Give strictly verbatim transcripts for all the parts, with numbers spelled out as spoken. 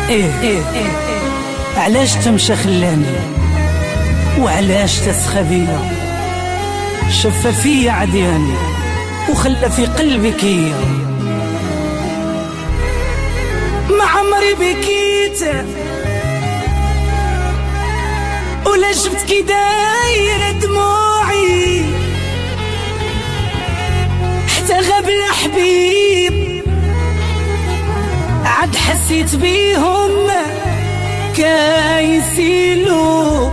ايه ايه علاش تمشى خلاني وعلاش تسخبينا شف فيا عدياني وخلى في قلبي كيا ما عمري بكيت ولا شفت كي دايره دموعي حتى غاب الحبيب عاد حسيت بيهم كايسيلو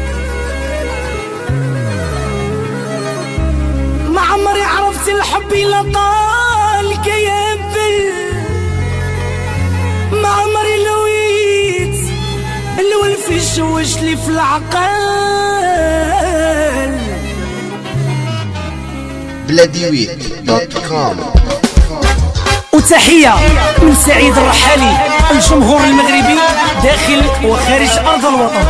ما عمري عرفت الحب إلا طال كيبل ما عمري لويت الولف يشوش لي في العقل. بلاديويت دوت كوم. وتحية من سعيد الرحالي الجمهور المغربي داخل وخارج أرض الوطن.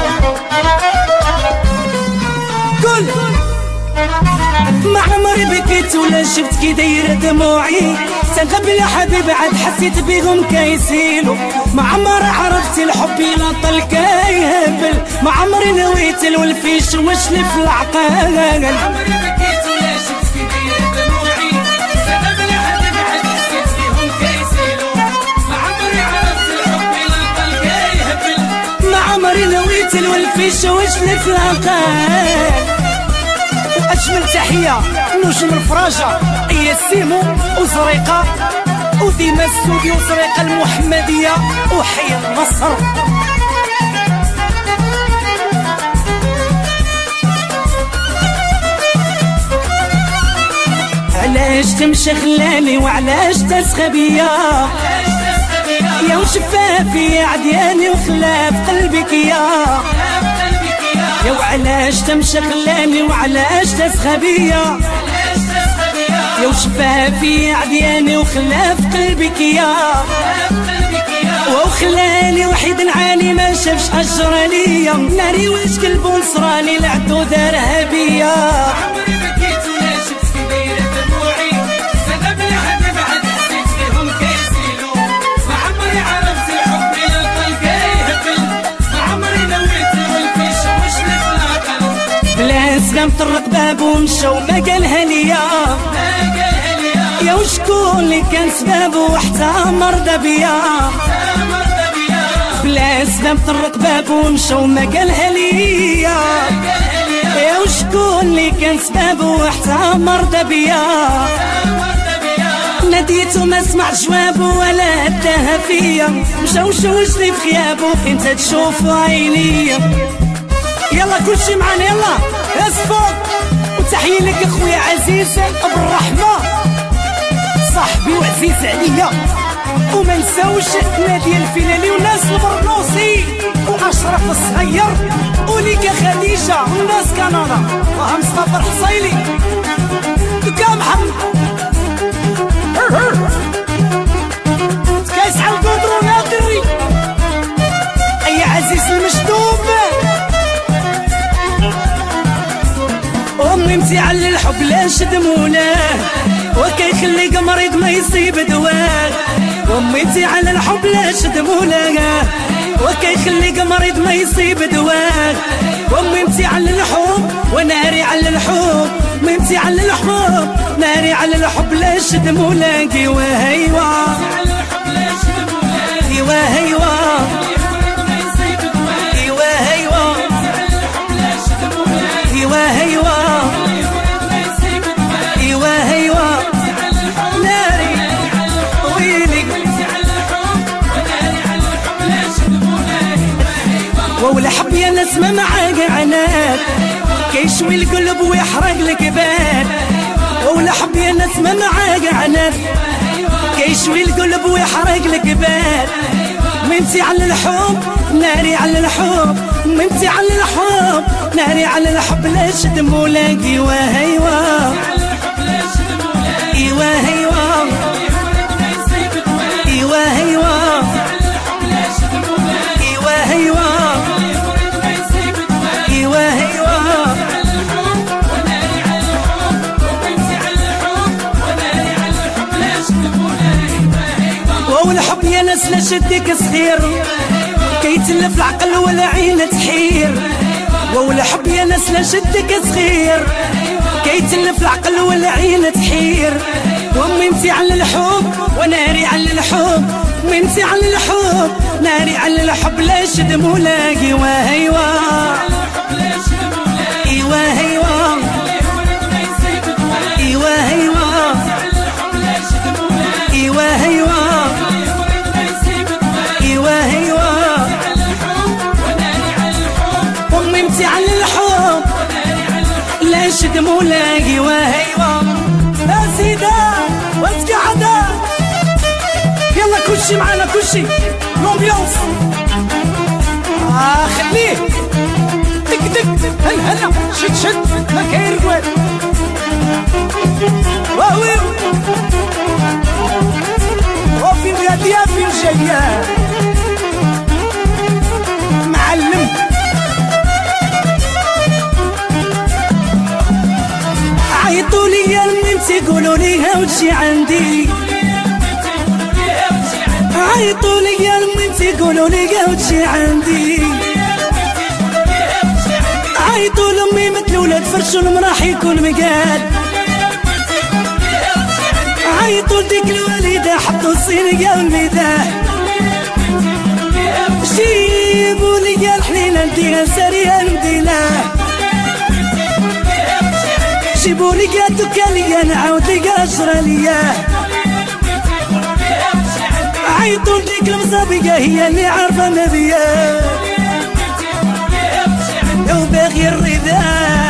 قول ما عمري بكيت ولا شفت كي دايره دموعي سنغب يا حبيب عاد حسيت بيهم كايسيلو ما عمري عرفت الحب إلا طل كيهبل ما عمري نويت الولف يشوشني في العقل. ما عمري بكيت ولا شفت كي دايره دموعي سنغب يا حبيب عاد حسيت بيهم كايسيلو ما عمري عرفت الحب إلا طل كيهبل ما عمري نويت الولف يشوشني في العقل. أجمل تحية نجم الفراجة إيا سيمو وزريقة وديما السودي وزريقة المحمدية وحي النصر. علاش تمشي خلاني وعلاش تسخبيا يا وشفافي يا عدياني وخلاف قلبك يا يا وعلاش تمشي خلاني وعلاش تسخبيا يا وشفافي يا عدياني وخلاف قلبك يا وخلاني وحيد نعاني ما شافش أجر ليا ناري واش قلبو نصراني لعدو دارها بيا. عمري بكيت ولا شفت كي دايره دموعي سبب يا حبيب عاد حسيت فيهم كيسيلو ما عمري عرفت الحب إلا طل كيهبل ما عمري نويت الولف يشوشني في العقل. بلا سلام طرق بابو مشى وما قالها ليا يا وشكون اللي كان سبابه حتى مرضى بيا بلا سلام طرق بابو مشى وما قالها ليا يا وشكون اللي كان سبابه حتى مرضى بيا. ناديته ما سمع جوابه ولا اداها فيا مشى وشوشني في غيابه انت تشوف عينيا. يلا كلشي معانا يلا اسفوق وتحية لك اخويا عزيز بالرحمة صاحبي وعزيز عليا وما نساوش نادية الفلالي وناس البرنوسي واشرف الصغير وليكا خديجة وناس كندا وها مصطفى الحصيلي وكا محمد تكايس على القدر وناقري اي عزيز المشدوب أمي امتيعة للحب لا شد مولاه وكيخليك مريض ما يصيب دواه. أمي امتيعة للحب لا شد مولاه وكيخليك مريض ما يصيب دواه. أمي امتيعة للحب وناري على الحب أمي امتيعة للحب ناري على الحب لا شد مولاه. ايوا هيوا ايوا هيوا ايوا هيوا ايوا هيوا ايوا هيوا ناري ويلي ولا حب يا ناس ما معاك عناد كيشوي القلب ويحرق الكباد ولا حب يا ناس ما معاك عناد كيشوي القلب ويحرق الكباد. منتي على الحب ناري على الحب منتي على الحب ناري على الحب لا شد مولاك. ايوا هيوا ايوا هيوا ايوا هيوا ايوا هيوا ايوا هيوا والحب والحب يا ناس لا شدك صغير كيتلف العقل ولا عين تحير والحب يا ناس لا شدك صغير كيتلف العقل ولا عين تحير وامي انتي على الحب وناري على الحب وانتي على الحب ناري على الحب لا شد مولاقي واهيوا ايوا هيوا ايوا هيوا ايوا هيوا ايوا هيوا وامي انتي على الحب لا شد مولاقي واهيوا يا سيدة وانت قاعدة يلا كلشي معانا كلشي لومبيونس اه خليه دك دك هل هلا شد شد ما كاين رقوات واوي وفين غادية فين جاية معلم عيطوا لي المهم تقولوا لي وتجي عندي عيطوا لي المهم تقولوا لي وتجي عندي عيطوا لامي مثل ولاد فرشوا المراح يكون مقاد عيطوا لديك الوالدة حطوا الصينية والميدان جيبوا لي الحليلة نديها سارية المدينة جيبوا لي قادو كاليا نعاود لي قاشرة ليا عيطوا لديك المصابية هي اللي عارفة ما بيا لو باغي الرضا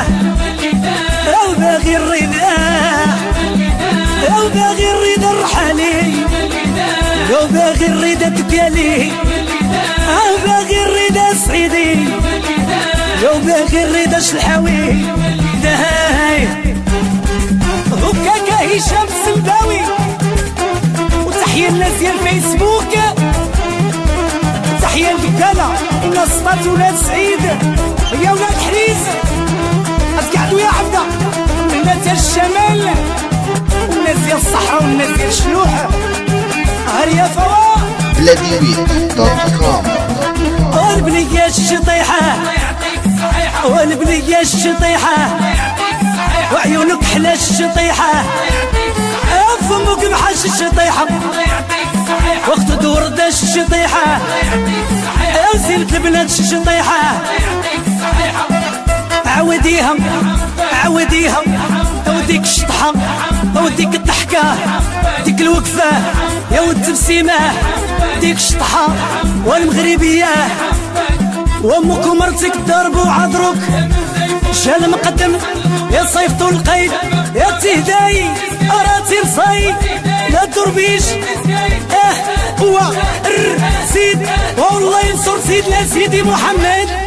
لو باغي الرضا لو باغي الرضا الرحالي لو باغي الرضا تكالي لو باغي الرضا سعيدي لو باغي الرضا شلحاوي دهاي هكاكا هشام السلباوي وتحية الناس ديال الفيسبوك تحية لدكانة الناس سطات ولاد سعيد يا ولاد حريز أتقعدوا يا عبدة الناس ديال الشمال والناس ديال الصحراء والناس ديال الشلوح هريا فوا بلاديويت دوت كوم والبنية الشطيحة والبنية الشطيحة وعيونك حلا الشطيحة فمك محاش الشطيحة وقت دور داش الشطيحة وزينة البنات الشطيحة عوديها عوديها وديك الشطحة وديك الضحكة ديك الوقفة يا والتبسيمة ديك الشطحة والمغربية وامك ومرتك ضربوا عذروك شال مقدم يا صيفطوا القيد يا تهداي اراتي رصاي لا دربيش اه هو سيد والله ينصر سيدنا سيدي محمد